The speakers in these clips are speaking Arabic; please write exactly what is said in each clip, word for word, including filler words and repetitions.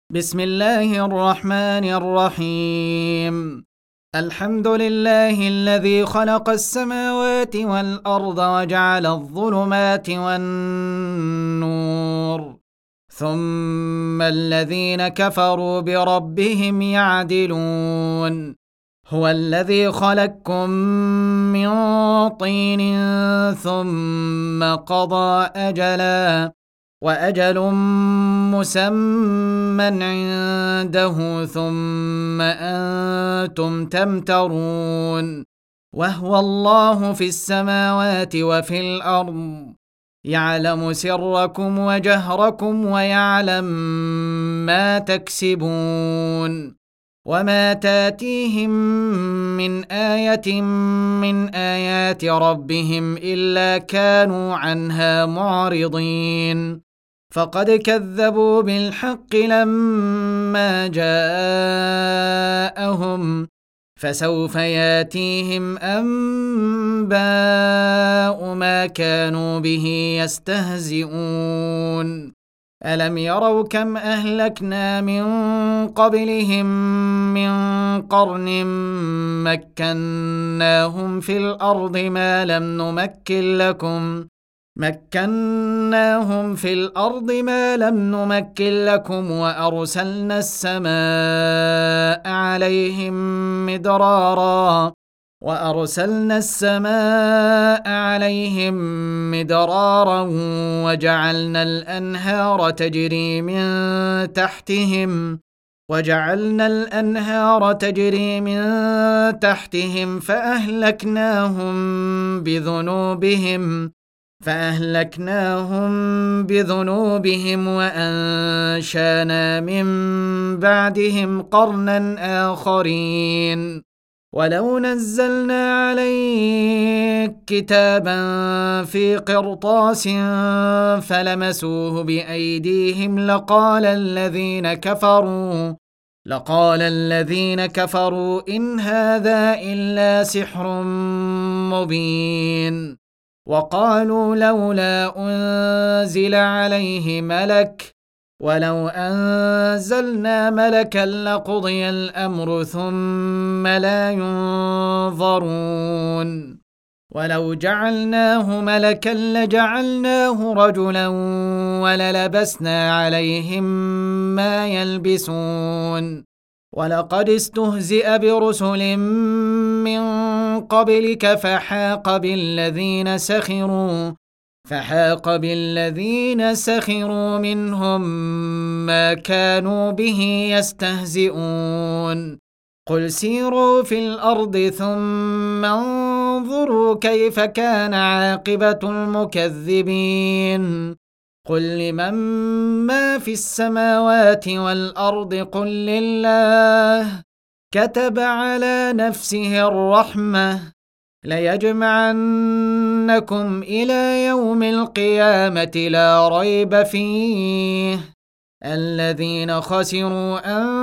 بسم الله الرحمن الرحيم. الحمد لله الذي خلق السماوات والأرض وجعل الظلمات والنور، ثم الذين كفروا بربهم يعدلون. هو الذي خلقكم من طين ثم قضى أجلا وأجل مسمى عنده ثم أنتم تمترون. وهو الله في السماوات وفي الأرض، يعلم سركم وجهركم ويعلم ما تكسبون. وما تاتيهم من آية من آيات ربهم إلا كانوا عنها معرضين. فقد كذبوا بالحق لما جاءهم، فسوف ياتيهم أنباء ما كانوا به يستهزئون. ألم يروا كم أهلكنا من قبلهم من قرن مكناهم في الأرض ما لم نمكن لكم مكناهم في الأرض ما لم نمكن لكم وأرسلنا السماء عليهم مدرارا وأرسلنا السماء عليهم مدرارا وجعلنا الأنهار تجري من تحتهم وجعلنا الأنهار تجري من تحتهم فأهلكناهم بذنوبهم فأهلكناهم بذنوبهم وأنشأنا من بعدهم قرنا آخرين. ولو نزلنا عليك كتابا في قرطاس فلمسوه بأيديهم لقال الذين كفروا لقال الذين كفروا إن هذا إلا سحر مبين. وقالوا لولا أنزل عليه ملك ولو أنزلنا ملكا لقضي الأمر ثم لا ينظرون. ولو جعلناه ملكا لجعلناه رجلا وللبسنا عليهم ما يلبسون. ولقد استهزئ برسل من قبلك فحاق بالذين سخروا فحاق بالذين سخروا منهم ما كانوا به يستهزئون. قل سيروا في الأرض ثم انظروا كيف كان عاقبة المكذبين. قل لمن ما في السماوات والأرض قل لله كتب على نفسه الرحمة ليجمعنكم إلى يوم القيامة لا ريب فيه الذين خسروا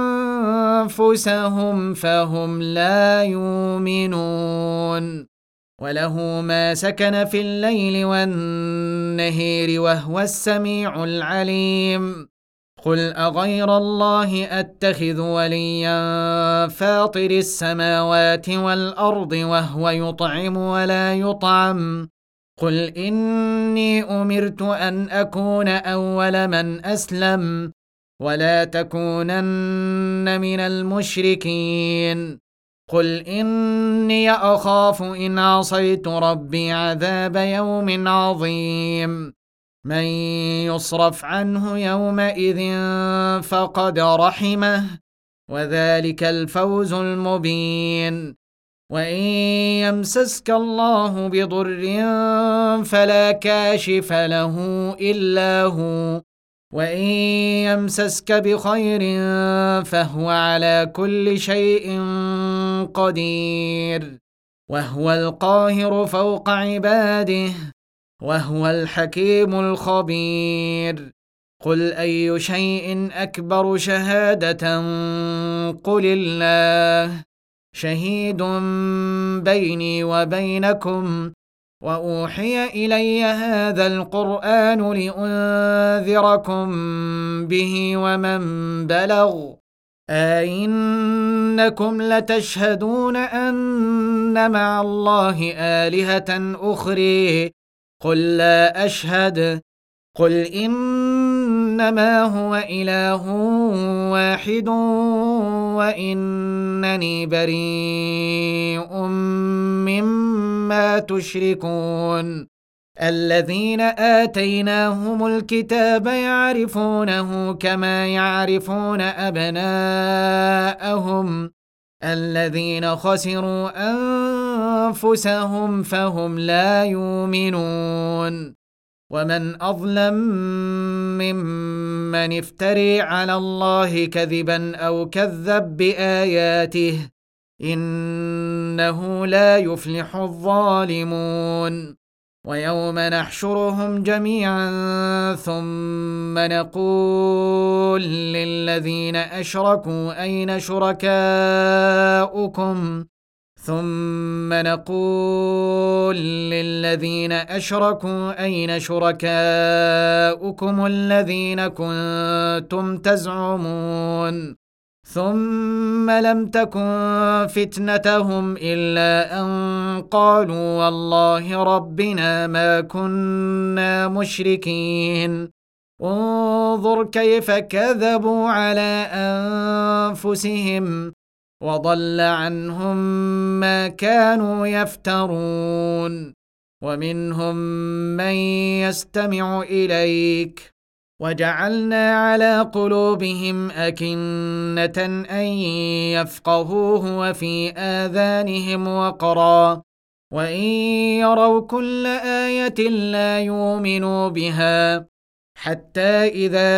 أنفسهم فهم لا يؤمنون. وله ما سكن في الليل والنهير وهو السميع العليم. قل أغير الله أتخذ وليا فاطر السماوات والأرض وهو يطعم ولا يطعم. قل إني أمرت أن أكون أول من أسلم ولا تكونن من المشركين. قل إني أخاف إن عصيت ربي عذاب يوم عظيم. من يصرف عنه يومئذ فقد رحمه وذلك الفوز المبين. وإن يمسسك الله بضر فلا كاشف له إلا هو وإن يمسسك بخير فهو على كل شيء قدير. وهو القاهر فوق عباده وهو الحكيم الخبير. قل أي شيء أكبر شهادة قل الله شهيد بيني وبينكم وأوحي إلي هذا القرآن لأنذركم به ومن بلغ أئنكم لتشهدون أن مع الله آلهة أخرى قل لا أشهد قل إنما هو إله واحد وإنني بريء مما تشركون الذين آتيناهم الكتاب يعرفونه كما يعرفون أبناءهم الذين خسروا أنفسهم فهم لا يؤمنون ومن أظلم ممن افتري على الله كذبا أو كذب بآياته إنه لا يفلح الظالمون ويوم نحشرهم جميعا ثم نقول للذين أشركوا أين شركاؤكم ثم نقول للذين أشركوا أين شركاؤكم الذين كنتم تزعمون ثم لم تكن فتنتهم إلا أن قالوا والله ربنا ما كنا مشركين انظر كيف كذبوا على أنفسهم وضل عنهم ما كانوا يفترون ومنهم من يستمع إليك وجعلنا على قلوبهم أكنة أن يفقهوه وفي آذانهم وقرا وإن يروا كل آية لا يؤمنوا بها حتى إذا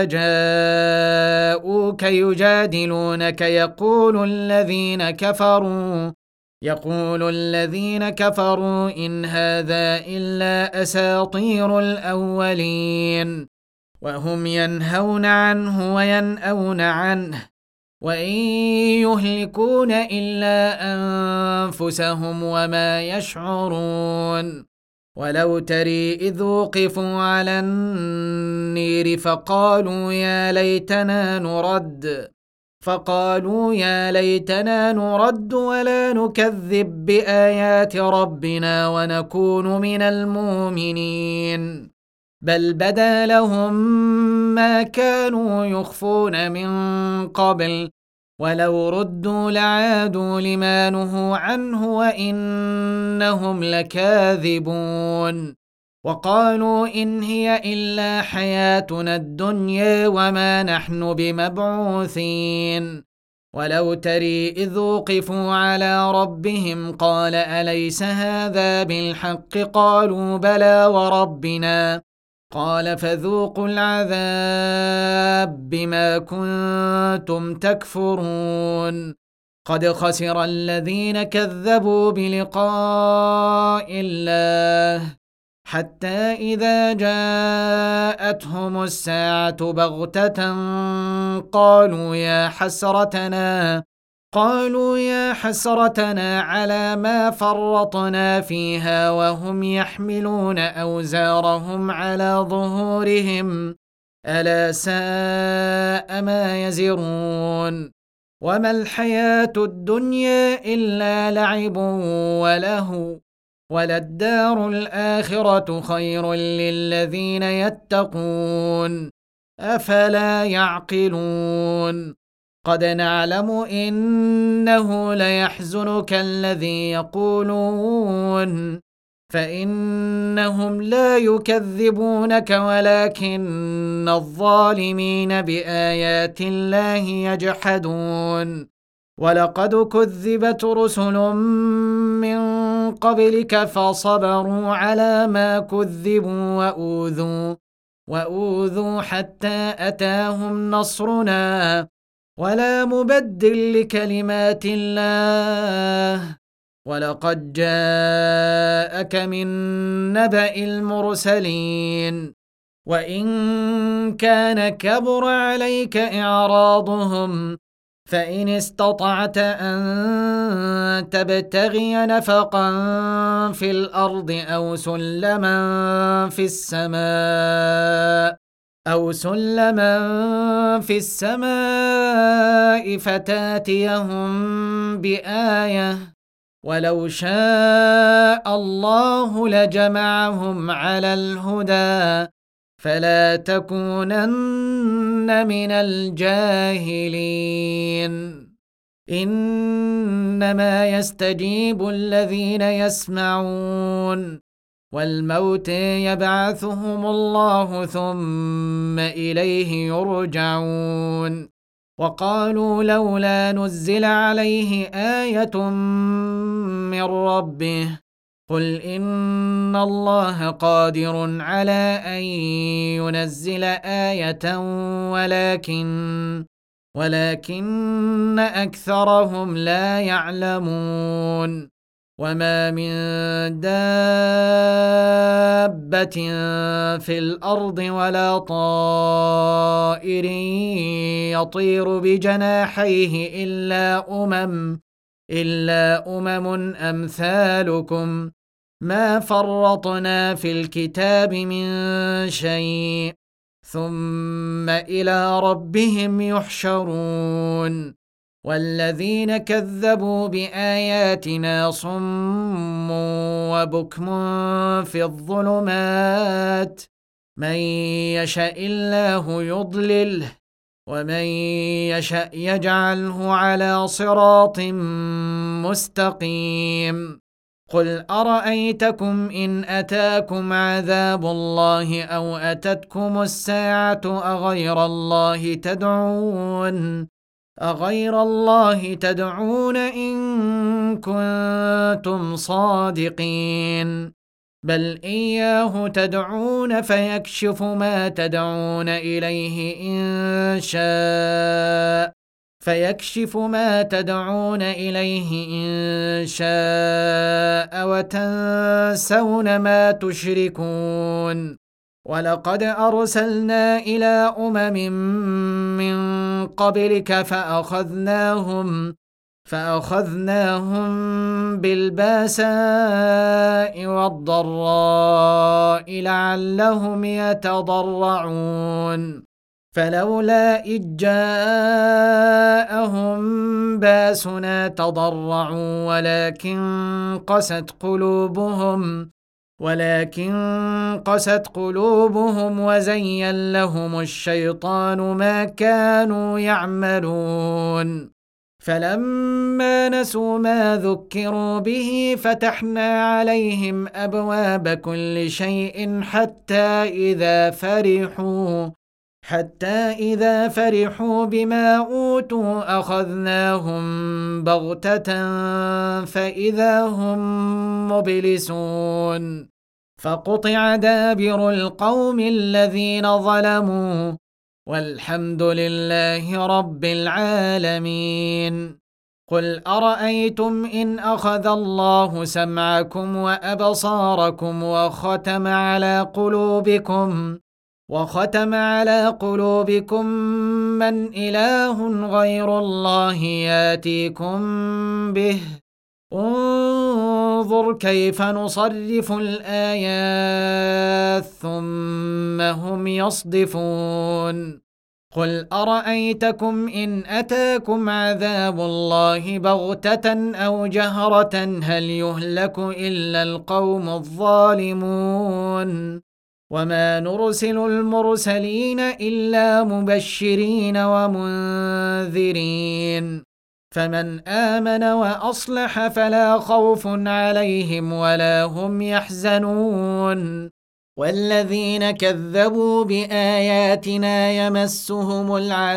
جاءوك يجادلونك يقول الذين كفروا يقول الذين كفروا إن هذا إلا أساطير الأولين وهم ينهون عنه وينأون عنه وإن يهلكون إلا أنفسهم وما يشعرون ولو تري إذ وقفوا على النير فقالوا يا ليتنا نرد فقالوا يا ليتنا نرد ولا نكذب بآيات ربنا ونكون من المؤمنين بل بدا لهم ما كانوا يخفون من قبل ولو ردوا لعادوا لما نهوا عنه وإنهم لكاذبون وقالوا إن هي إلا حياتنا الدنيا وما نحن بمبعوثين ولو تري إذ وقفوا على ربهم قال أليس هذا بالحق قالوا بلى وربنا قال فذوقوا العذاب بما كنتم تكفرون قد خسر الذين كذبوا بلقاء الله حتى إذا جاءتهم الساعة بغتة قالوا يا حسرتنا قالوا يا حسرتنا على ما فرطنا فيها وهم يحملون أوزارهم على ظهورهم ألا ساء ما يزرون وما الحياة الدنيا إلا لعب وله وللدار الآخرة خير للذين يتقون أفلا يعقلون قد نعلم إنه ليحزنك الذي يقولون فإنهم لا يكذبونك ولكن الظالمين بآيات الله يجحدون ولقد كذبت رسل من قبلك فصبروا على ما كذبوا وأوذوا وأوذوا حتى أتاهم نصرنا ولا مبدل لكلمات الله ولقد جاءك من نبأ المرسلين وإن كان كبر عليك إعراضهم فإن استطعت أن تبتغي نفقا في الأرض أو سلما في السماء أو سلما في السماء فتاتيهم بآية ولو شاء الله لجمعهم على الهدى فلا تكونن من الجاهلين إنما يستجيب الذين يسمعون والموت يبعثهم الله ثم إليه يرجعون وقالوا لولا نزل عليه آية من ربه قل إن الله قادر على أن ينزل آية ولكن ولكن أكثرهم لا يعلمون وما من دابة في الأرض ولا طائر يطير بجناحيه إلا أمم إلا أمم أمثالكم ما فرطنا في الكتاب من شيء ثم إلى ربهم يحشرون والذين كذبوا بآياتنا صم وبكم في الظلمات من يشاء الله يضلله ومن يشاء يجعله على صراط مستقيم قل أرأيتكم إن أتاكم عذاب الله أو أتتكم الساعة أغير الله تدعون أغير الله تدعون إن كنتم صادقين بل إياه تدعون فيكشف ما تدعون إليه إن شاء فيكشف ما تدعون إليه إن شاء وتنسون ما تشركون ولقد أرسلنا إلى أمم من قبلك فأخذناهم فأخذناهم بالباساء والضراء لعلهم يتضرعون فلولا إذ جاءهم باسنا تضرعوا ولكن قست قلوبهم ولكن قست قلوبهم وزين لهم الشيطان ما كانوا يعملون فلما نسوا ما ذكروا به فتحنا عليهم أبواب كل شيء حتى إذا فرحوا حتى إذا فرحوا بما أوتوا أخذناهم بغتة فإذا هم مبلسون فقطع دابر القوم الذين ظلموا والحمد لله رب العالمين قل أرأيتم إن أخذ الله سمعكم وأبصاركم وختم على قلوبكم وختم على قلوبكم من إله غير الله ياتيكم به انظر كيف نصرف الآيات ثم هم يصدفون قل أرأيتكم إن أتاكم عذاب الله بغتة أو جهرة هل يهلك إلا القوم الظالمون وما نرسل المرسلين إلا مبشرين ومنذرين فمن آمن وأصلح فلا خوف عليهم ولا هم يحزنون والذين كذبوا بآياتنا يمسهم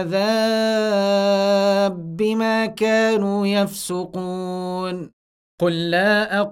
العذاب بما كانوا يفسقون قل لا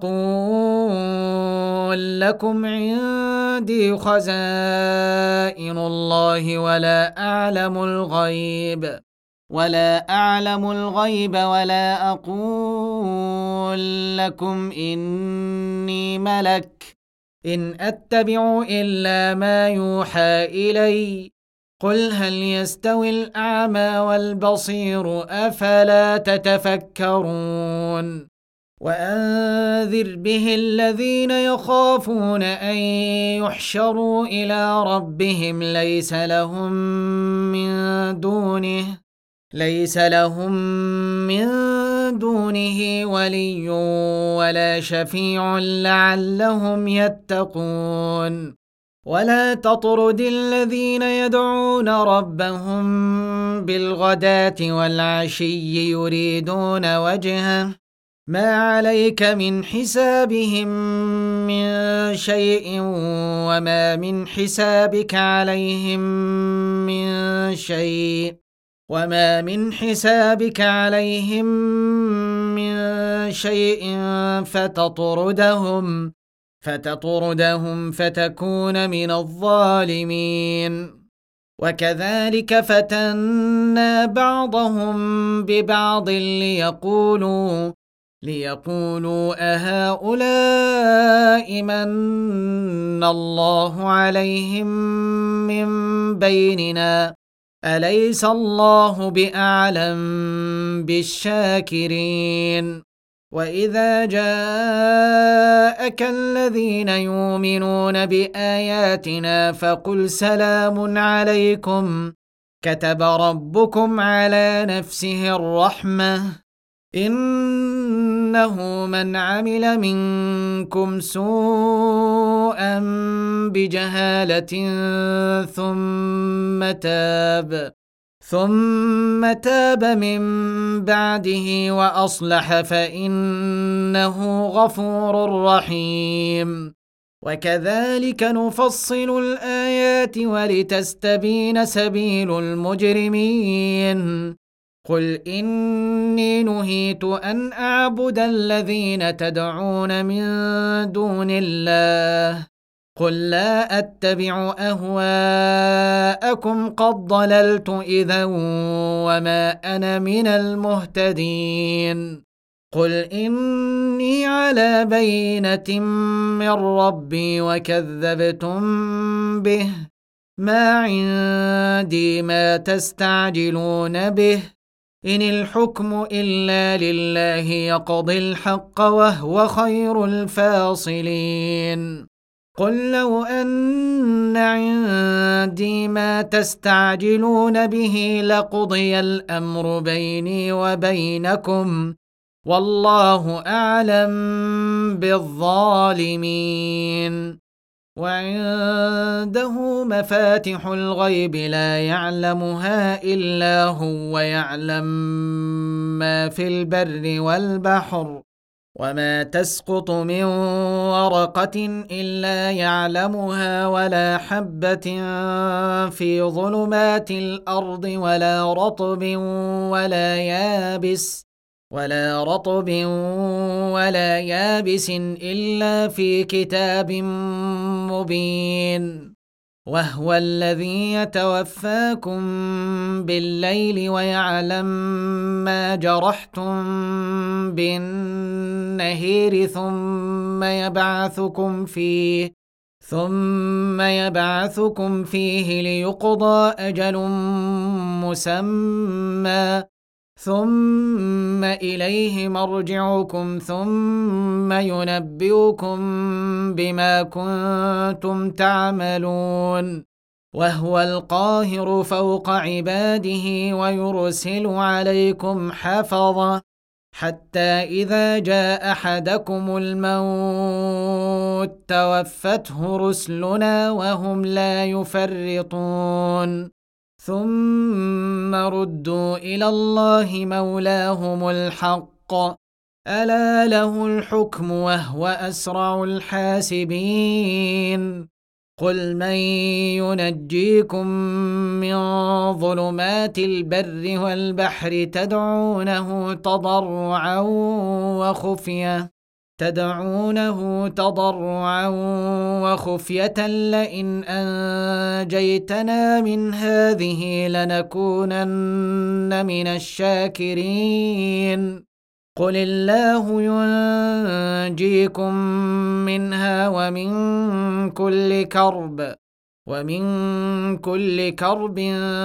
أقول لكم عندي خزائن الله ولا أعلم الغيب ولا أعلم الغيب ولا أقول لكم إني ملك إن أتبع إلا ما يوحى إلي قل هل يستوي الأعمى والبصير أفلا تتفكرون وأنذر به الذين يخافون أن يحشروا إلى ربهم ليس لهم من دونه ليس لهم من دونه ولي ولا شفيع لعلهم يتقون ولا تطرد الذين يدعون ربهم بالغداة والعشي يريدون وجهه ما عليك من حسابهم من شيء وما من حسابك عليهم من شيء وما من حسابك عليهم من شيء فتطردهم فتطردهم فتكون من الظالمين وكذلك فتنا بعضهم ببعض ليقولوا ليقولوا أهؤلاء من الله عليهم من بيننا أليس الله بأعلم بالشاكرين وإذا جاءك الذين يؤمنون بآياتنا فقل سلام عليكم كتب ربكم على نفسه الرحمة إنه من عمل منكم سوءا بجهالة ثم تاب ثم تاب من بعده وأصلح فإنه غفور رحيم وكذلك نفصل الآيات ولتستبين سبيل المجرمين قل إني نهيت أن أعبد الذين تدعون من دون الله قل لا أتبع أهواءكم قد ضللت إذا وما أنا من المهتدين قل إني على بينة من ربي وكذبتم به ما عندي ما تستعجلون به إن الحكم إلا لله يقضي الحق وهو خير الفاصلين قل لو أن عندي ما تستعجلون به لقضي الأمر بيني وبينكم والله أعلم بالظالمين وعنده مفاتح الغيب لا يعلمها إلا هو ويعلم ما في البر والبحر وما تسقط من ورقة إلا يعلمها ولا حبة في ظلمات الأرض ولا رطب ولا يابس ولا رطب ولا يابس إلا في كتاب مبين وهو الذي يتوفاكم بالليل ويعلم ما جرحتم بالنهار ثم يبعثكم فيه ثم يبعثكم فيه ليقضى أجل مسمى ثم إليه مرجعكم ثم ينبئكم بما كنتم تعملون وهو القاهر فوق عباده ويرسل عليكم حفظة حتى إذا جاء أحدكم الموت توفته رسلنا وهم لا يفرطون ثم ردوا إلى الله مولاهم الحق ألا له الحكم وهو أسرع الحاسبين قل من ينجيكم من ظلمات البر والبحر تدعونه تضرعا وخفية تدعونه تضرعا وخفية لئن أنجيتنا من هذه لنكونن من الشاكرين قل الله ينجيكم منها ومن كل كرب ومن كل كرب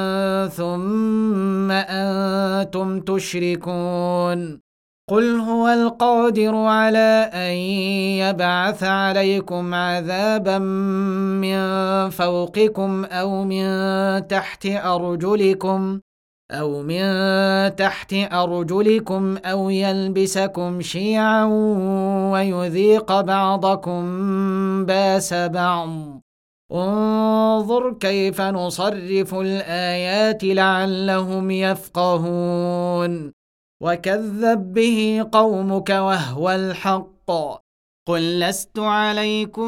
ثم أنتم تشركون قل هو القادر على أن يبعث عليكم عذابا من فوقكم أو من تحت أرجلكم أو من تحت أرجلكم أو يلبسكم شيعا ويذيق بعضكم بأس بعض انظر كيف نصرف الآيات لعلهم يفقهون وكذب به قومك وهو الحق قل لست عليكم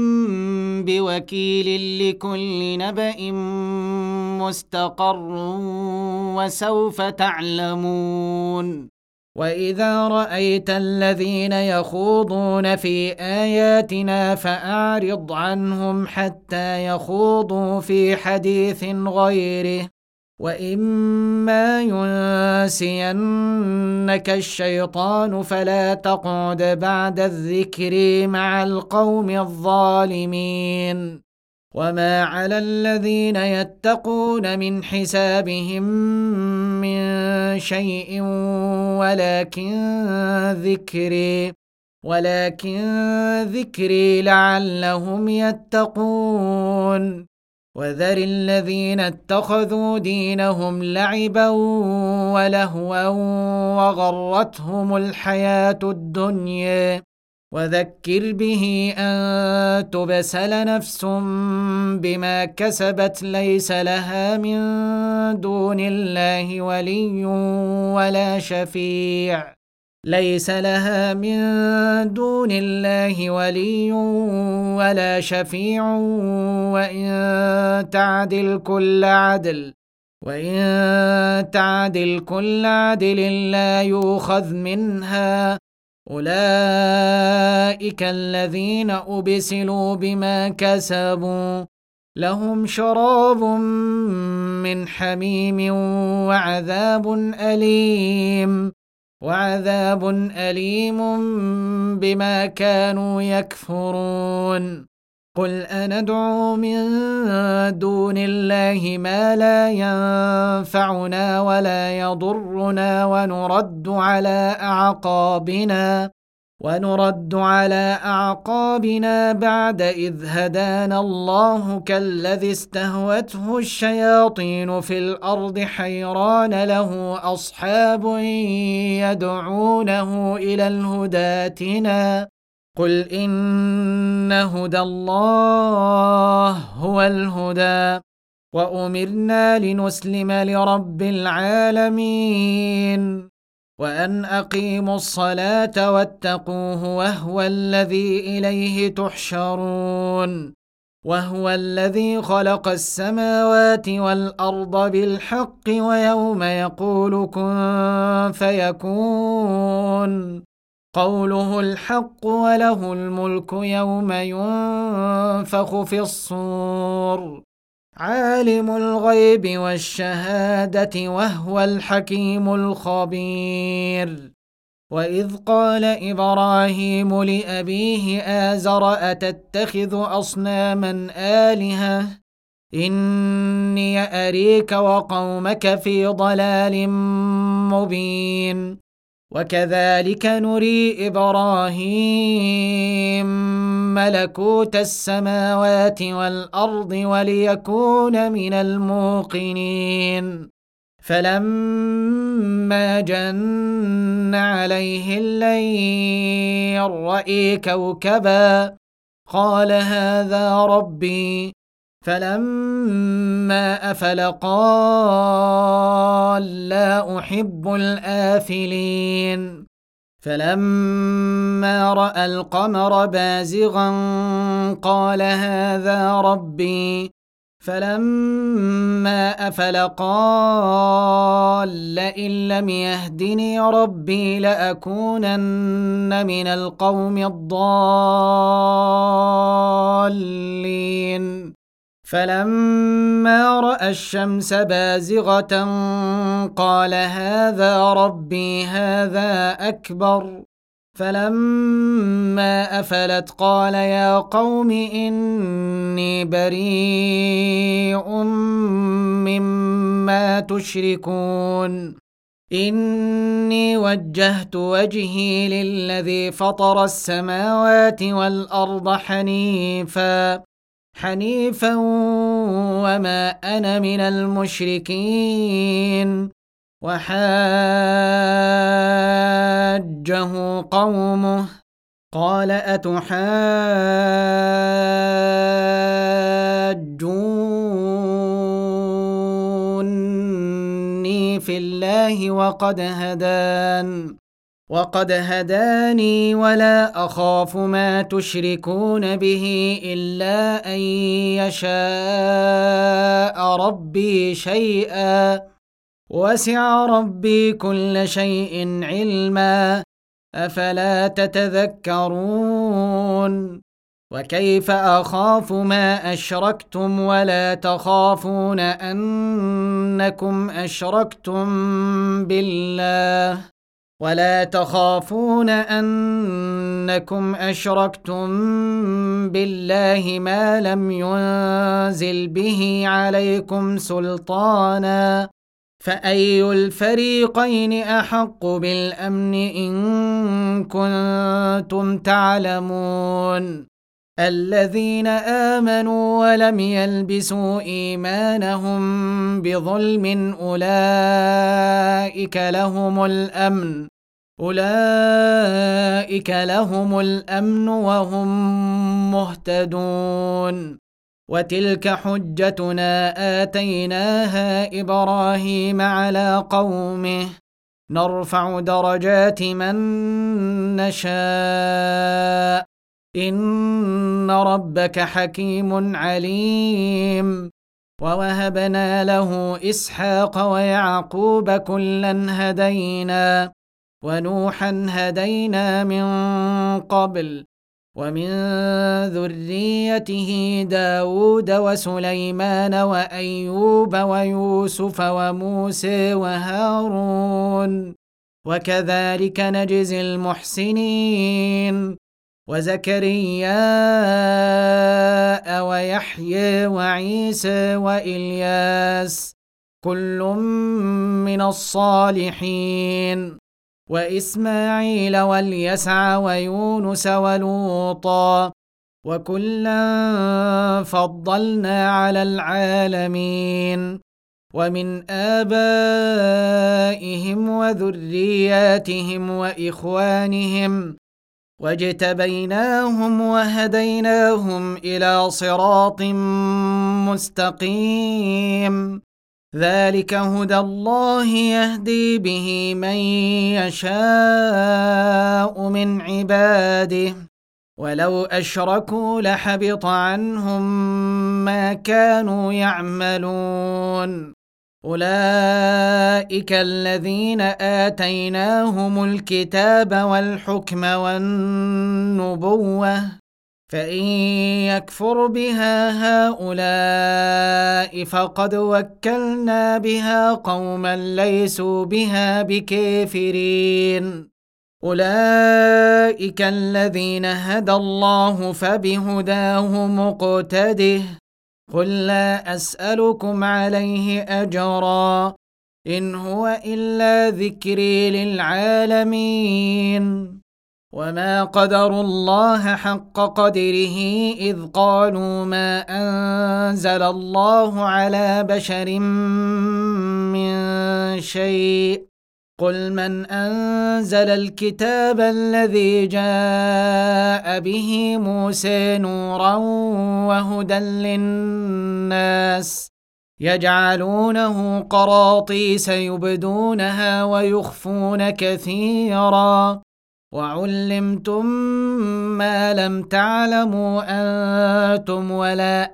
بوكيل لكل نبأ مستقر وسوف تعلمون وإذا رأيت الذين يخوضون في آياتنا فأعرض عنهم حتى يخوضوا في حديث غيره وإما ينسينك الشيطان فلا تقعد بعد الذكر مع القوم الظالمين وما على الذين يتقون من حسابهم من شيء ولكن ذكري ولكن ذكري لعلهم يتقون وذر الذين اتخذوا دينهم لعبا ولهوا وغرتهم الحياة الدنيا وذكر به أن تبسل نفس بما كسبت ليس لها من دون الله ولي ولا شفيع ليس لها من دون الله ولي ولا شفيع وإن تعدل كل عدل وإن تعدل كل عدل لا يؤخذ منها أولئك الذين أبسلوا بما كسبوا لهم شراب من حميم وعذاب أليم وعذاب أليم بما كانوا يكفرون قل أندعو من دون الله ما لا ينفعنا ولا يضرنا ونرد على أعقابنا ونرد على أعقابنا بعد إذ هدانا الله كالذي استهوته الشياطين في الأرض حيران له أصحاب يدعونه إلى الهدى ائتنا قل إن هدى الله هو الهدى وأمرنا لنسلم لرب العالمين وأن أقيموا الصلاة واتقوه وهو الذي إليه تحشرون وهو الذي خلق السماوات والأرض بالحق ويوم يقول كن فيكون قوله الحق وله الملك يوم ينفخ في الصور عالم الغيب والشهادة وهو الحكيم الخبير وإذ قال إبراهيم لأبيه آزر أتتخذ أصناما آلهة إني أريك وقومك في ضلال مبين وكذلك نري إبراهيم ملكوت السماوات والأرض وليكون من الموقنين فلما جن عليه الليل رأى كوكبا قال هذا ربي فلما أفل قال لا أحب الآفلين فلما رأى القمر بازغا قال هذا ربي فلما أفل قال لئن لم يهدني ربي لأكونن من القوم الضالين فلما رأى الشمس بازغة قال هذا ربي هذا أكبر فلما أفلت قال يا قوم إني بريء مما تشركون إني وجهت وجهي للذي فطر السماوات والأرض حنيفا حنيفا وما أنا من المشركين وحاجه قومه قال أتحاجوني في الله وقد هدان وقد هداني ولا أخاف ما تشركون به إلا أن يشاء ربي شيئا وسع ربي كل شيء علما أفلا تتذكرون وكيف أخاف ما أشركتم ولا تخافون أنكم أشركتم بالله ولا تخافون أنكم أشركتم بالله ما لم ينزل به عليكم سلطانا فأي الفريقين أحق بالأمن إن كنتم تعلمون الذين آمنوا ولم يلبسوا إيمانهم بظلم أولئك لهم الأمن أولئك لهم الأمن وهم مهتدون وتلك حجتنا آتيناها إبراهيم على قومه نرفع درجات من نشاء إن ربك حكيم عليم ووهبنا له إسحاق ويعقوب كلا هدينا ونوحا هدينا من قبل ومن ذريته داود وسليمان وأيوب ويوسف وموسى وهارون وكذلك نجزي المحسنين وزكريا ويحيى وعيسى وإلياس كل من الصالحين وإسماعيل واليسع ويونس ولوطا وكلا فضلنا على العالمين ومن آبائهم وذرياتهم وإخوانهم واجتبيناهم وهديناهم إلى صراط مستقيم ذلك هدى الله يهدي به من يشاء من عباده ولو أشركوا لحبط عنهم ما كانوا يعملون أولئك الذين آتيناهم الكتاب والحكم والنبوة فإن يكفر بها هؤلاء فقد وكلنا بها قوما ليسوا بها بكافرين أولئك الذين هدى الله فبهداه مقتده قل لا أسألكم عليه أجرا إن هو إلا ذكري للعالمين وما قدروا الله حق قدره إذ قالوا ما أنزل الله على بشر من شيء قل من أنزل الكتاب الذي جاء به موسى نورا وهدى للناس يجعلونه قراطيس يبدونها ويخفون كثيرا وعلمتم ما لم تعلموا أنتم ولا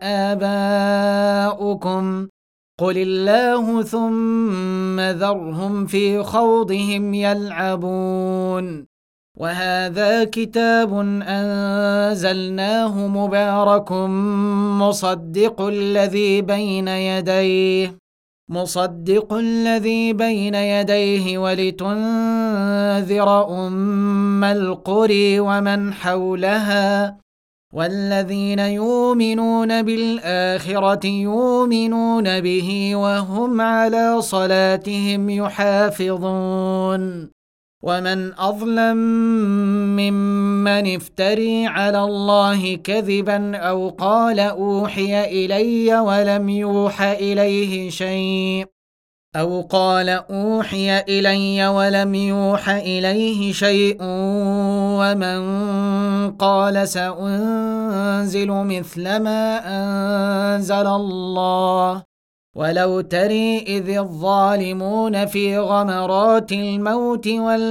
آباؤكم قل الله ثم ذرهم في خوضهم يلعبون وهذا كتاب أنزلناه مبارك مصدق الذي بين يديه مصدق الذي بين يديه ولتنذر أم القرى ومن حولها والذين يؤمنون بالآخرة يؤمنون به وهم على صلاتهم يحافظون ومن أظلم ممن افتري على الله كذبا أو قال أوحي إلي ولم يوح إليه شيء أو قال أوحي إلي ولم يوح إليه شيء ومن قال سأنزل مثل ما أنزل الله ولو تري إذ الظالمون في غمرات الموت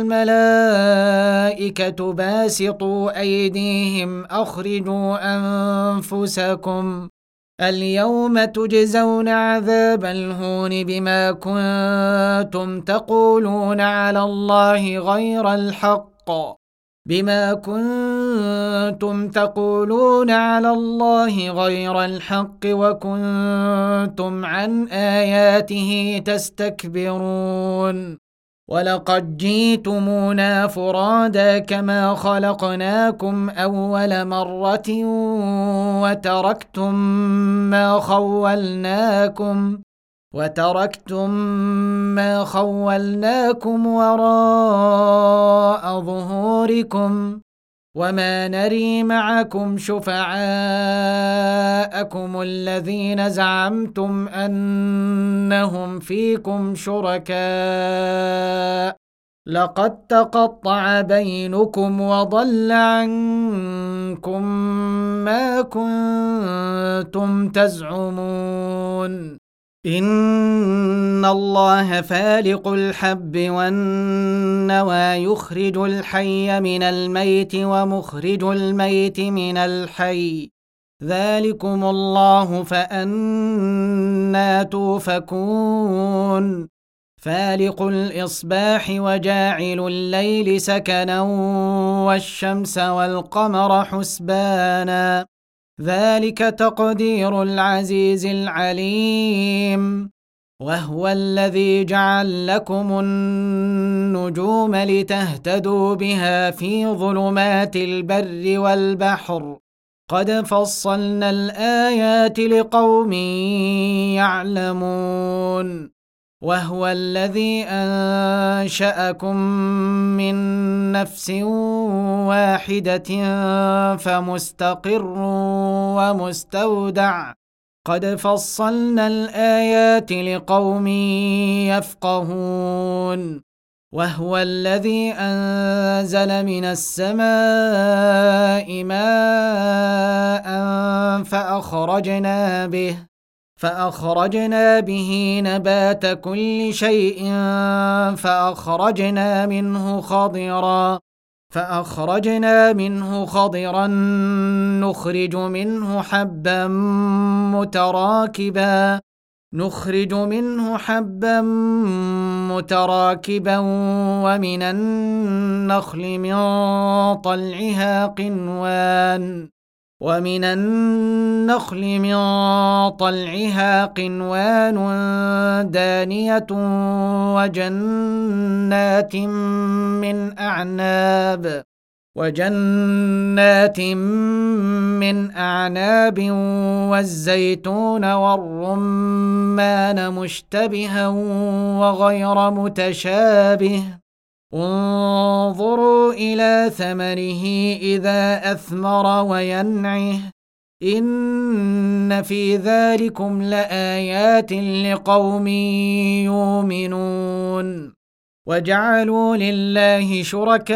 والملائكة باسطوا أيديهم أخرجوا أنفسكم اليوم تجزون عذاب الهون بما كنتم تقولون على الله غير الحق بما كنتم تقولون على الله غير الحق وكنتم عن آياته تستكبرون ولقد جئتمونا فرادا كما خلقناكم أول مرة وتركتم ما خولناكم وتركتم ما خولناكم وراء ظهوركم وما نري معكم شفعاءكم الذين زعمتم أنهم فيكم شركاء لقد تقطع بينكم وضل عنكم ما كنتم تزعمون إن الله فالق الحب والنوى يخرج الحي من الميت ومخرج الميت من الحي ذلكم الله فأنى توفكون فالق الإصباح وجاعل الليل سكنا والشمس والقمر حسبانا ذلك تقدير العزيز العليم وهو الذي جعل لكم النجوم لتهتدوا بها في ظلمات البر والبحر قد فصلنا الآيات لقوم يعلمون وهو الذي أنشأكم من نفس واحدة فمستقر ومستودع قد فصلنا الآيات لقوم يفقهون وهو الذي أنزل من السماء ماء فأخرجنا به فأخرجنا به نبات كل شيء فأخرجنا منه خضرا فأخرجنا منه خضرا نخرج منه حبا متراكبا نخرج منه حبا متراكبا ومن النخل من طلعها قنوان ومن النخل من طلعها قنوان دانية وجنات من أعناب وجنات من أعناب والزيتون والرمان مشتبها وغير متشابه انظروا إلى ثمره إذا أثمر وينعه إن في ذلكم لآيات لقوم يؤمنون وجعلوا لله شركاء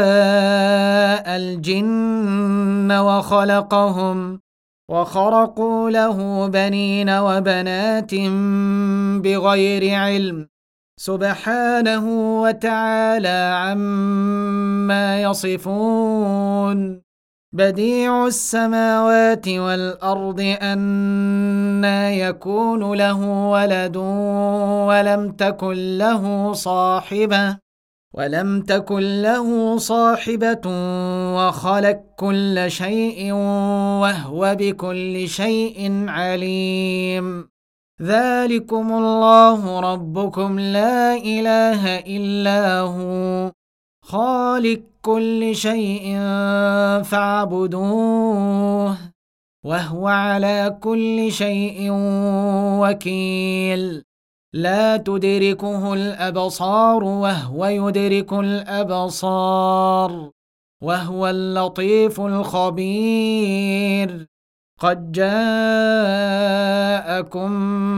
الجن وخلقهم وخرقوا له بنين وبنات بغير علم سبحانه وتعالى عما يصفون بديع السماوات والأرض أنى يكون له ولد ولم تكن له صاحبة ولم تكن له صاحبة وخلق كل شيء وهو بكل شيء عليم ذلكم الله ربكم لا إله إلا هو خالق كل شيء فاعبدوه وهو على كل شيء وكيل لا تدركه الأبصار وهو يدرك الأبصار وهو اللطيف الخبير قد جاءكم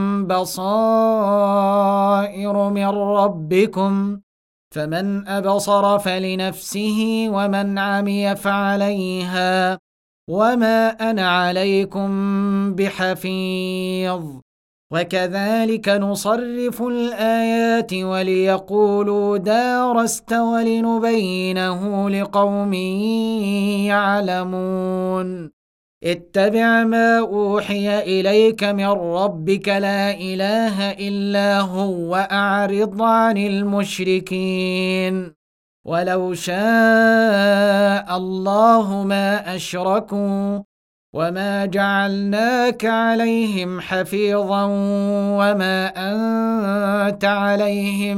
بصائر من ربكم فمن أبصر فلنفسه ومن عمي فعليها وما أنا عليكم بحفيظ وكذلك نصرف الآيات وليقولوا دارست ولنبينه لقوم يعلمون اتبع ما أوحي إليك من ربك لا إله إلا هو وأعرض عن المشركين ولو شاء الله ما أشركوا وما جعلناك عليهم حفيظا وما أنت عليهم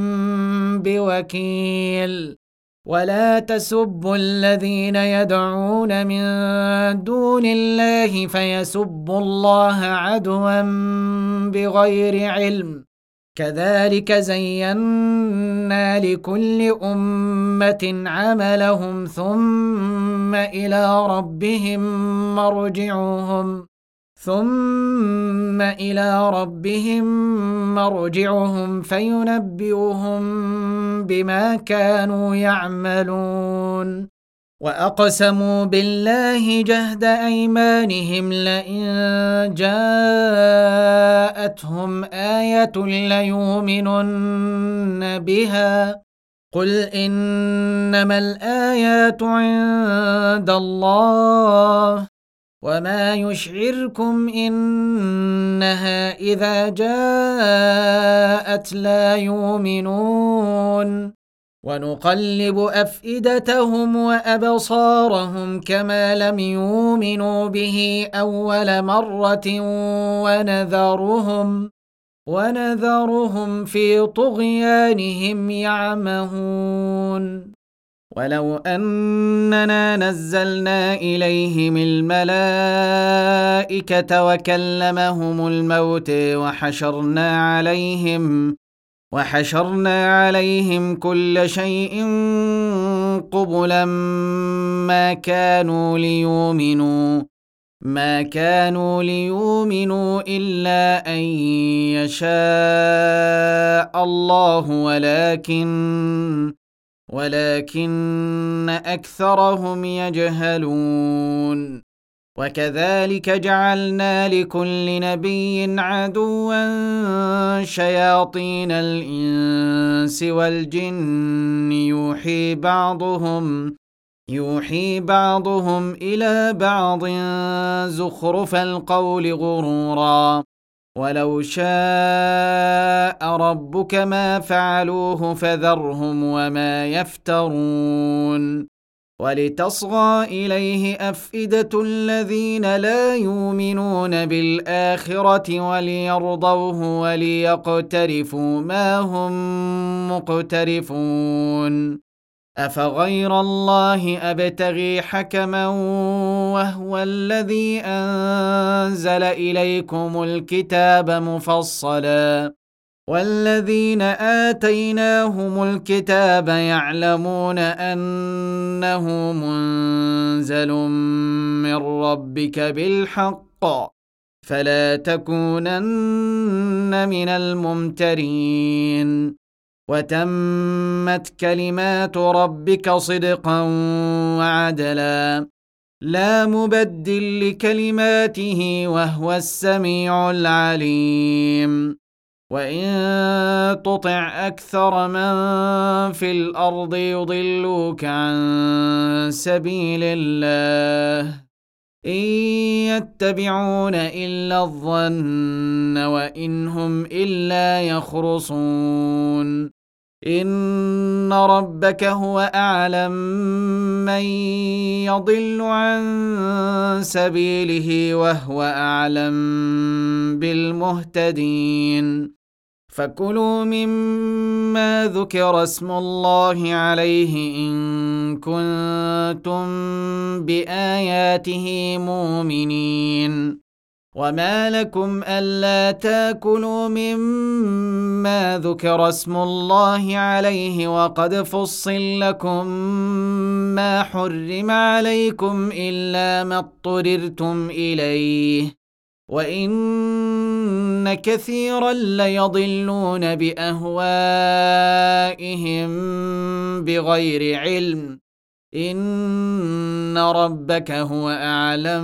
بوكيل ولا تسبوا الذين يدعون من دون الله فيسبوا الله عدوا بغير علم كذلك زينا لكل أمة عملهم ثم إلى ربهم مرجعهم ثم إلى ربهم مرجعهم فينبئهم بما كانوا يعملون وأقسموا بالله جهد أيمانهم لئن جاءتهم آية ليؤمنن بها قل إنما الآيات عند الله وما يشعركم إنها إذا جاءت لا يؤمنون ونقلب أفئدتهم وأبصارهم كما لم يؤمنوا به أول مرة ونذرهم ونذرهم في طغيانهم يعمهون ولو أننا نزلنا إليهم الملائكة وكلمهم الموت وحشرنا عليهم وحشرنا عليهم كل شيء قبلا ما كانوا ليؤمنوا ما كانوا ليؤمنوا إلا أن يشاء الله ولكن ولكن أكثرهم يجهلون وكذلك جعلنا لكل نبي عدوا شياطين الإنس والجن يوحي بعضهم يوحي بعضهم إلى بعض زخرف القول غرورا ولو شاء ربك ما فعلوه فذرهم وما يفترون ولتصغى إليه أفئدة الذين لا يؤمنون بالآخرة وليرضوه وليقترفوا ما هم مقترفون أفغير الله أبتغي حكما وهو الذي أنزل إليكم الكتاب مفصلا والذين آتيناهم الكتاب يعلمون أنه منزل من ربك بالحق فلا تكونن من الممترين وتمت كلمات ربك صدقا وعدلا لا مبدل لكلماته وهو السميع العليم وإن تطع أكثر من في الأرض يضلوك عن سبيل الله إن يتبعون إلا الظن وإن هم إلا يخرصون إن ربك هو أعلم من يضل عن سبيله وهو أعلم بالمهتدين. فكلوا مما ذكر اسم الله عليه إن كنتم بآياته مؤمنين. وما لكم ألا تاكلوا مما ذكر اسم الله عليه وقد فصل لكم ما حرم عليكم إلا ما اضطررتم إليه وإن كثيرا ليضلون بأهوائهم بغير علم. إن ربك هو أعلم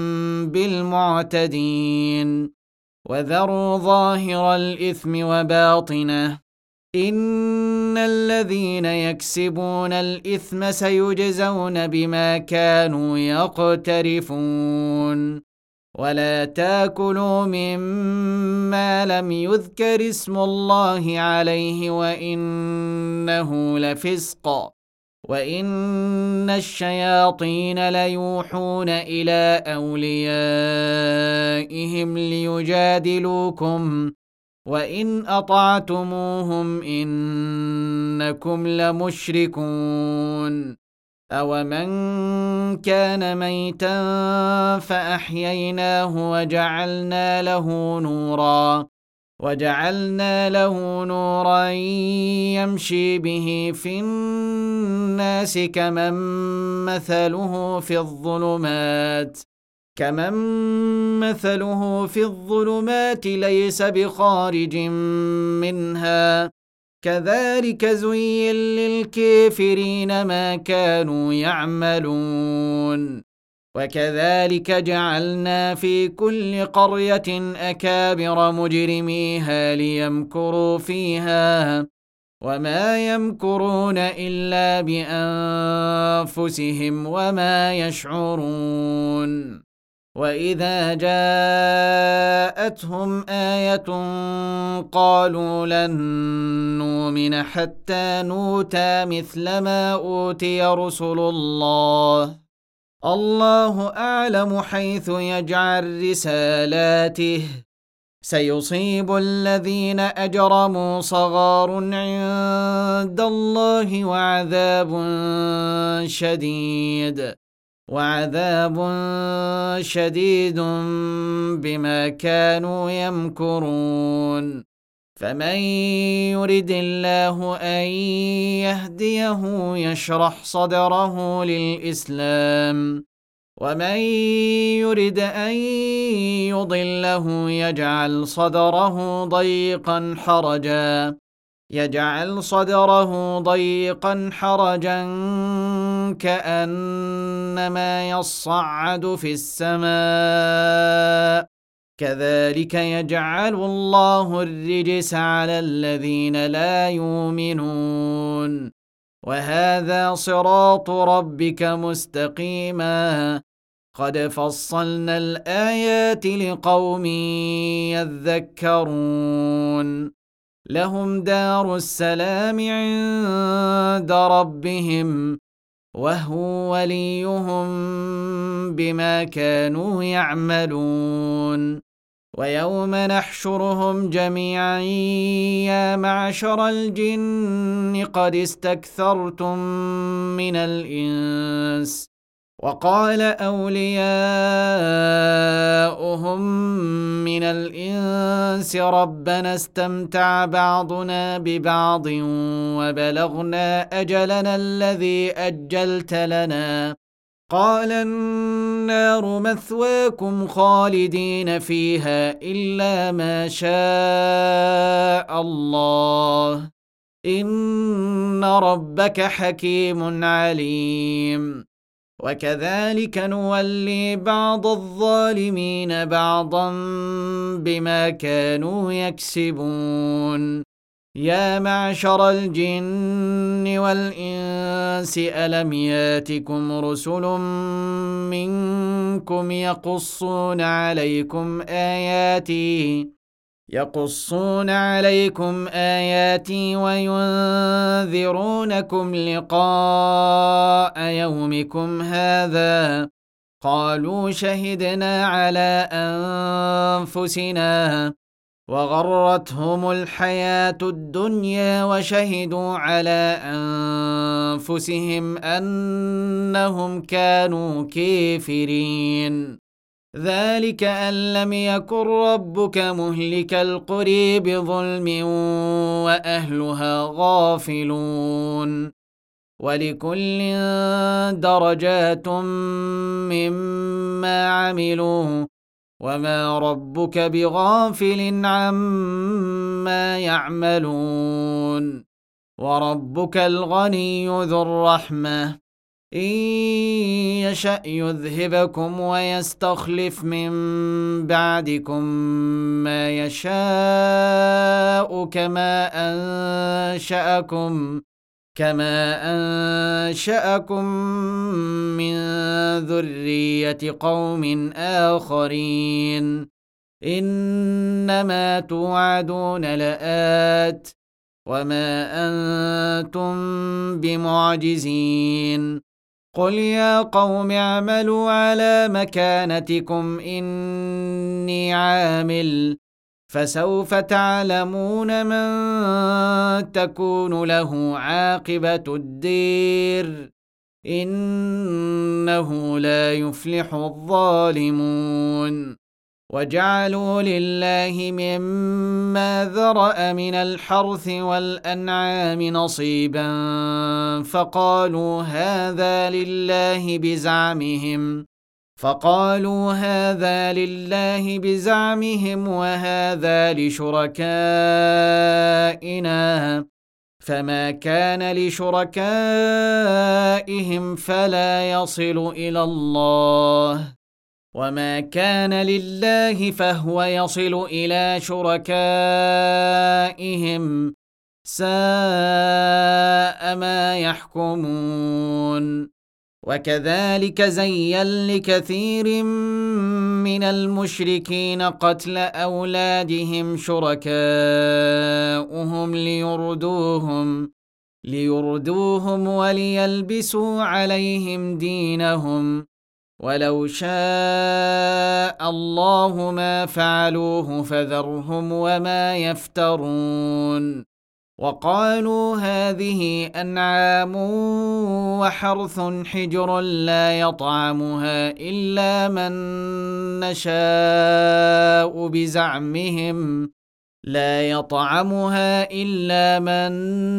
بالمعتدين. وذروا ظاهر الإثم وباطنه إن الذين يكسبون الإثم سيجزون بما كانوا يقترفون. ولا تاكلوا مما لم يذكر اسم الله عليه وإنه لفسق وإن الشياطين ليوحون إلى أوليائهم ليجادلوكم وإن أطعتموهم إنكم لمشركون. أومن كان ميتا فأحييناه وجعلنا له نورا وجعلنا له نورا يمشي به في الناس كمن مثله في الظلمات كمن مثله في الظلمات ليس بخارج منها كذلك زين للكافرين ما كانوا يعملون. وكذلك جعلنا في كل قرية أكابر مجرميها ليمكروا فيها وما يمكرون إلا بأنفسهم وما يشعرون. وإذا جاءتهم آية قالوا لن نؤمن حتى نؤتى مثل ما أوتي رسل الله الله أعلم حيث يجعل رسالاته سيصيب الذين أجرموا صغار عند الله وعذاب شديد وعذاب شديد بما كانوا يمكرون. فمن يرد الله أن يهديه يشرح صدره للإسلام ومن يرد أن يضله يجعل صدره ضيقا حرجا يجعل صدره ضيقا حرجا كأنما يصعد في السماء كذلك يجعل الله الرجس على الذين لا يؤمنون. وهذا صراط ربك مستقيما قد فصلنا الآيات لقوم يذكرون. لهم دار السلام عند ربهم وهو وليهم بما كانوا يعملون. ويوم نحشرهم جميعا يا معشر الجن قد استكثرتم من الإنس وقال أولياؤهم من الإنس ربنا استمتع بعضنا ببعض وبلغنا أجلنا الذي أجلت لنا قال النار مثواكم خالدين فيها إلا ما شاء الله إن ربك حكيم عليم. وكذلك نولي بعض الظالمين بعضا بما كانوا يكسبون. يا معشر الجن والإنس ألم ياتكم رسل منكم يقصون عليكم آياتي يقصون عليكم آياتي وينذرونكم لقاء يومكم هذا قالوا شهدنا على أنفسنا وغرتهم الحياة الدنيا وشهدوا على أنفسهم أنهم كانوا كافرين ذلك أن لم يكن ربك مهلك القرى بظلم وأهلها غافلون ولكل درجات مما عملوا وما ربك بغافل عما يعملون وربك الغني ذو الرحمة إن يشأ يذهبكم ويستخلف من بعدكم ما يشاء كما أنشأكم كما أنشأكم من ذرية قوم آخرين إنما توعدون لآت وما أنتم بمعجزين قل يا قوم اعملوا على مكانتكم إني عامل فسوف تعلمون من تكون له عاقبة الدير إنه لا يفلح الظالمون وجعلوا لله مما ذرأ من الحرث والأنعام نصيبا فقالوا هذا لله بزعمهم فقالوا هذا لله بزعمهم وهذا لشركائنا فما كان لشركائهم فلا يصل إلى الله وما كان لله فهو يصل إلى شركائهم ساء ما يحكمون وكذلك زين لكثير من المشركين قتل أولادهم شركاؤهم ليردوهم ليردوهم وليلبسوا عليهم دينهم ولو شاء الله ما فعلوه فذرهم وما يفترون وقالوا هذه أنعام وحرث حجر لا يطعمها إلا من نشاء بزعمهم لا يطعمها إلا من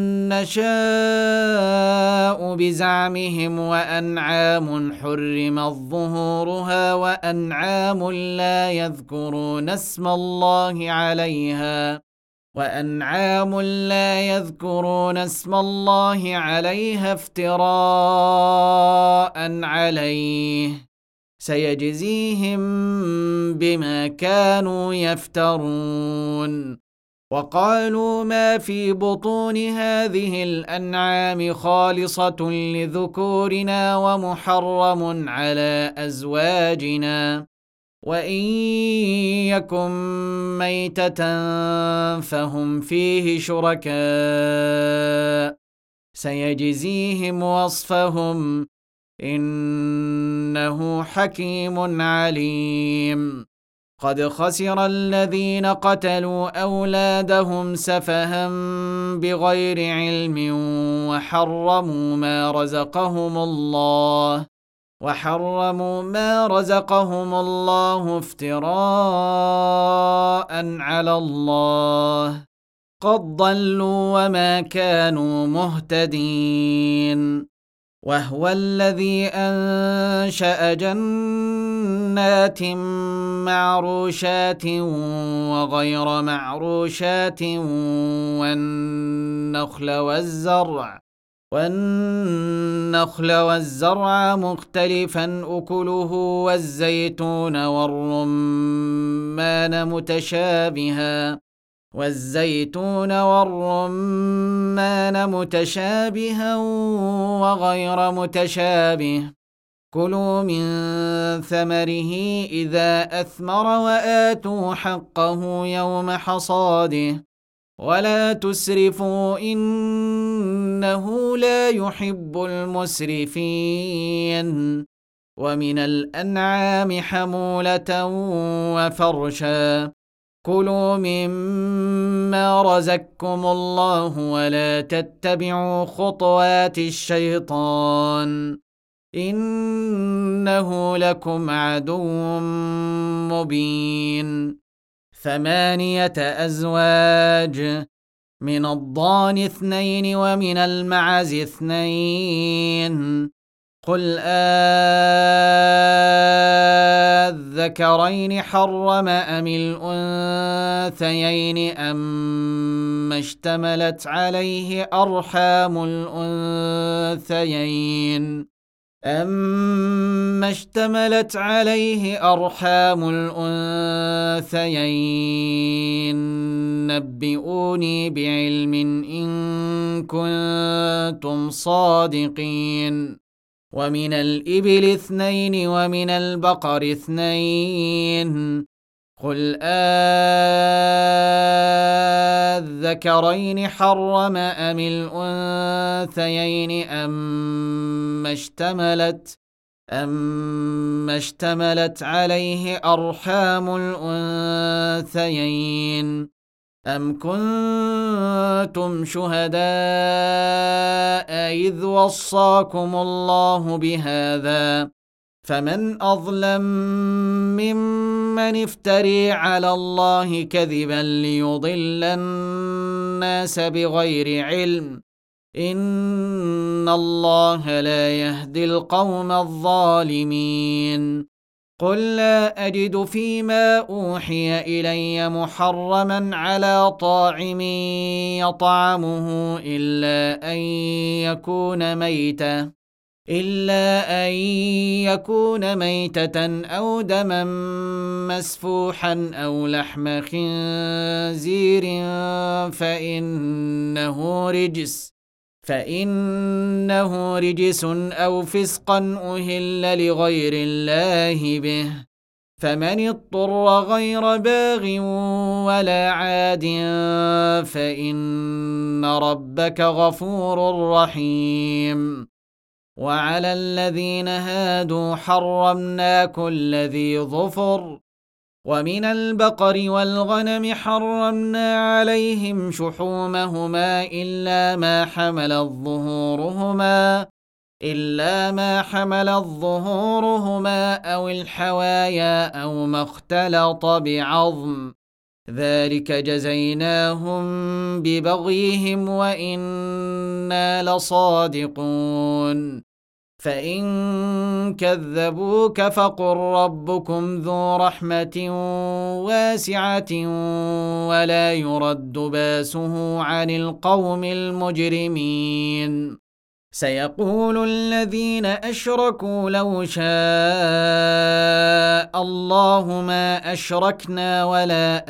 نشاء بزعمهم وأنعام حرمت ظهورها وأنعام لا يذكرون اسم الله عليها وأنعام لا يذكرون اسم الله عليها افتراء عليه سيجزيهم بما كانوا يفترون وقالوا ما في بطون هذه الأنعام خالصة لذكورنا ومحرم على أزواجنا وإن يكن ميتة فهم فيه شركاء سيجزيهم وصفهم إنه حكيم عليم قد خسر الذين قتلوا أولادهم سفها بغير علم وحرموا ما رزقهم الله وحرموا ما رزقهم الله افتراء على الله قد ضلوا وما كانوا مهتدين وهو الذي أنشأ جنات معروشات وغير معروشات والنخل والزرع والنخل والزرع مختلفا أكله والزيتون والرمان متشابها والزيتون والرمان متشابها وغير متشابه كلوا من ثمره إذا أثمر وآتوا حقه يوم حصاده ولا تسرفوا إنه لا يحب المسرفين ومن الأنعام حمولة وفرشا كلوا مما رزقكم الله ولا تتبعوا خطوات الشيطان إنه لكم عدو مبين ثمانية أزواج من الضأن اثنين ومن المعز اثنين قل أذكرين حرم أم الأنثيين أم اشتملت عليه أرحام الأنثيين أم اشتملت عليه أرحام الأنثيين نبئوني بعلم إن كنتم صادقين ومن الإبل اثنين ومن البقر اثنين قل أذكرين حرم أم الأنثيين أم اشتملت أم اشتملت عليه أرحام الأنثيين أم كنتم شهداء إذ وصاكم الله بهذا فمن أظلم ممن افتري على الله كذبا ليضل الناس بغير علم إن الله لا يهدي القوم الظالمين قل لا أجد فيما أوحي إلي محرما على طاعم يطعمه إلا أن يكون ميتة إلا أن يكون ميتة أو دما مسفوحا أو لحم خنزير فإنه رجس فإنه رجس أو فسقا أهل لغير الله به فمن اضطر غير باغ ولا عاد فإن ربك غفور رحيم وعلى الذين هادوا حرمنا كل ذي ظفر ومن البقر والغنم حرمنا عليهم شحومهما إلا ما حملت ظهورهما إلا ما حملت ظهورهما أو الحوايا أو ما اختلط بعظم ذلك جزيناهم ببغيهم وإنا لصادقون فإن كذبوك فقل ربكم ذو رحمة واسعة ولا يرد باسه عن القوم المجرمين سيقول الذين أشركوا لو شاء الله ما أشركنا ولا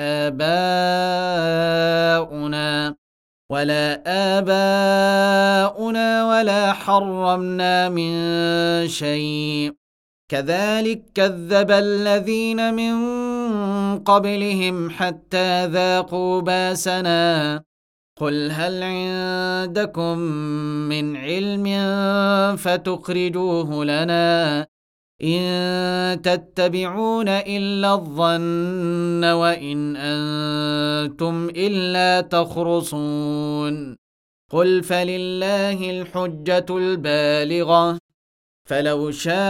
آباؤنا ولا آباؤنا ولا حرمنا من شيء كذلك كذب الذين من قبلهم حتى ذاقوا باسنا قل هل عندكم من علم فتخرجوه لنا إن تتبعون إلا الظن وإن أنتم إلا تخرصون قل فلله الحجة البالغة فلو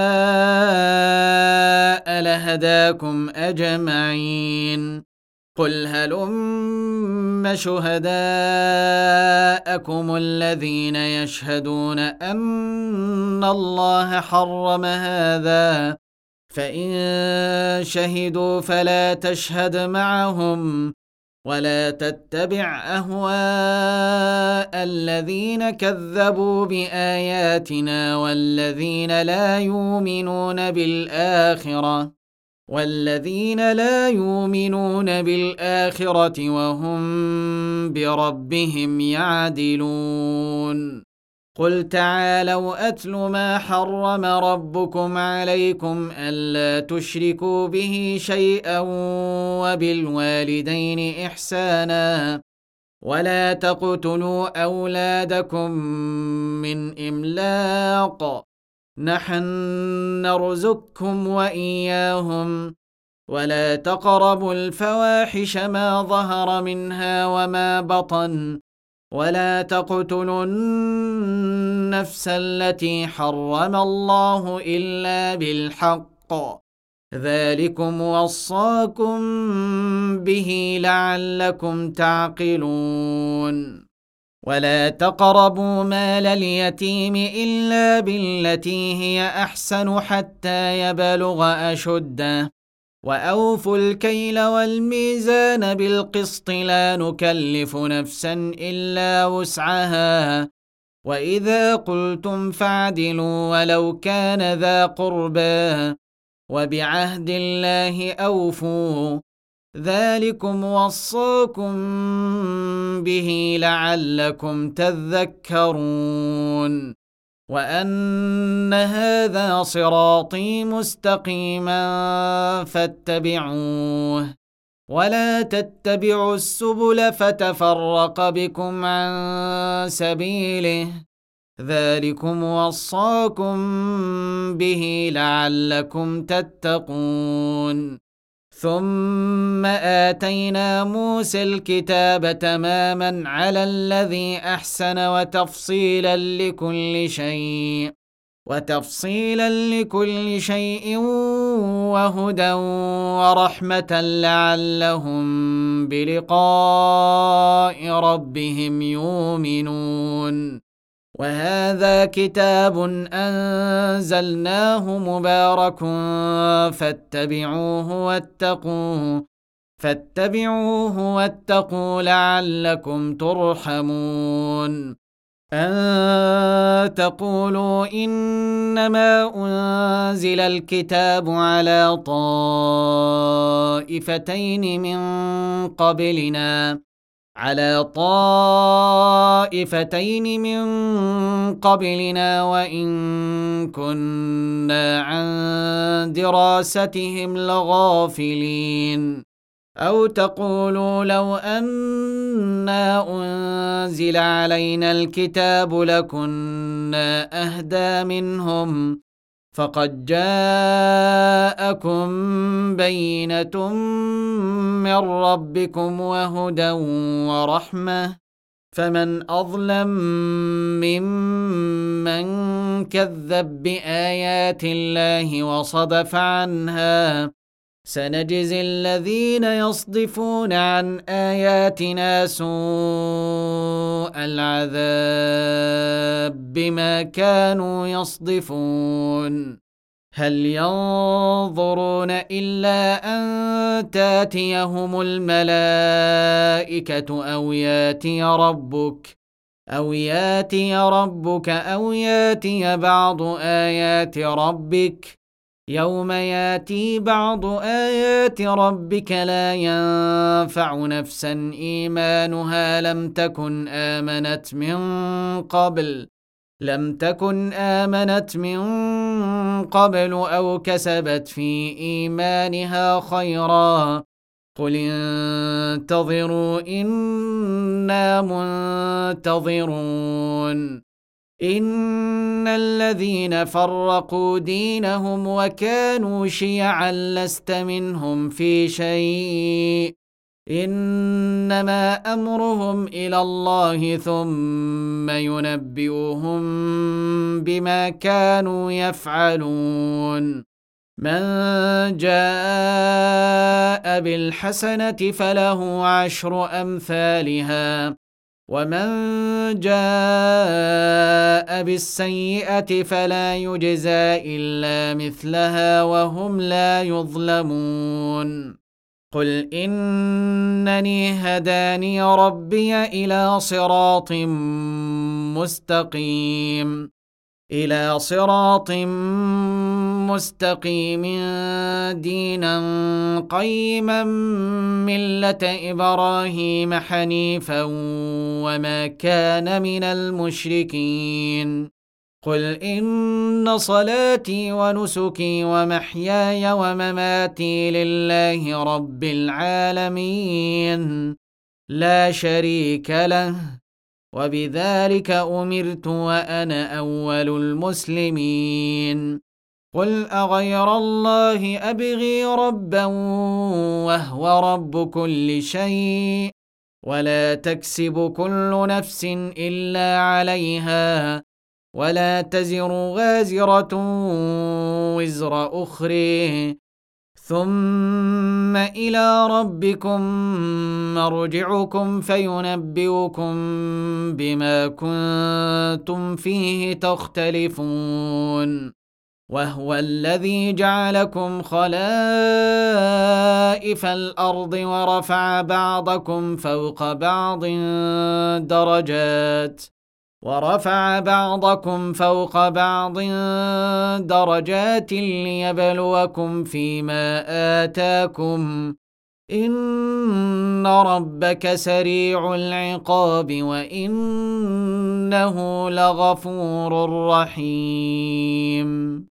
شاء لهداكم أجمعين قل هلم شهداءكم الذين يشهدون أن الله حرم هذا فإن شهدوا فلا تشهد معهم ولا تتبع أهواء الذين كذبوا بآياتنا والذين لا يؤمنون بالآخرة والذين لا يؤمنون بالآخرة وهم بربهم يعدلون قل تعالوا أتل ما حرم ربكم عليكم ألا تشركوا به شيئا وبالوالدين إحسانا ولا تقتلوا أولادكم من إملاق نحن نرزقكم وإياهم ولا تقربوا الفواحش ما ظهر منها وما بطن ولا تقتلوا النفس التي حرم الله إلا بالحق ذلكم وصاكم به لعلكم تعقلون ولا تقربوا مال اليتيم إلا بالتي هي أحسن حتى يبلغ أشده وأوفوا الكيل والميزان بالقسط لا نكلف نفسا إلا وسعها وإذا قلتم فاعدلوا ولو كان ذا قربى وبعهد الله أوفوا ذلكم وصاكم به لعلكم تذكرون وأن هذا صراطي مستقيما فاتبعوه ولا تتبعوا السبل فتفرق بكم عن سبيله ذلكم وصاكم به لعلكم تتقون ثم آتينا موسى الكتاب تماما على الذي أحسن وتفصيلا لكل شيء وتفصيلا لكل شيء وهدى ورحمة لعلهم بلقاء ربهم يؤمنون وهذا كتاب أنزلناه مبارك فاتبعوه واتقوه فاتبعوه واتقوا لعلكم ترحمون أن تقولوا إنما أنزل الكتاب على طائفتين من قبلنا على طائفتين من قبلنا وإن كنا عن دراستهم لغافلين أو تقولوا لو أنا أنزل علينا الكتاب لكنا أهدى منهم فقد جاءكم بينة من ربكم وهدى ورحمة فمن أظلم ممن كذب بآيات الله وصدف عنها سنجزي الذين يصدفون عن آياتنا سوء العذاب بما كانوا يصدفون هل ينظرون إلا أن تاتيهم الملائكة أو ياتي ربك أو ياتي ربك أو ياتي بعض آيات ربك يوم ياتي بعض آيات ربك لا ينفع نفسا إيمانها لم تكن آمنت من قبل لم تكن آمنت من قبل أو كسبت في إيمانها خيرا قل انتظروا إنا منتظرون إن الذين فرقوا دينهم وكانوا شيعا لست منهم في شيء إنما أمرهم إلى الله ثم ينبئهم بما كانوا يفعلون من جاء بالحسنة فله عشر أمثالها ومن جاء بالسيئة فلا يجزى إلا مثلها وهم لا يظلمون قل إنني هداني ربي إلى صراط مستقيم إلى صراط مستقيم دينا قيما ملة إبراهيم حنيفا وما كان من المشركين قل إن صلاتي ونسكي ومحياي ومماتي لله رب العالمين لا شريك له وبذلك أمرت وأنا أول المسلمين قل أغير الله أبغي ربا وهو رب كل شيء ولا تكسب كل نفس إلا عليها ولا تزر غازرة وزر أخرى ثم إلى ربكم مرجعكم فينبئكم بما كنتم فيه تختلفون وهو الذي جعلكم خلائف الأرض ورفع بعضكم فوق بعض درجات ورفع بعضكم فوق بعض درجات ليبلوكم فيما آتاكم إن ربك سريع العقاب وإنه لغفور رحيم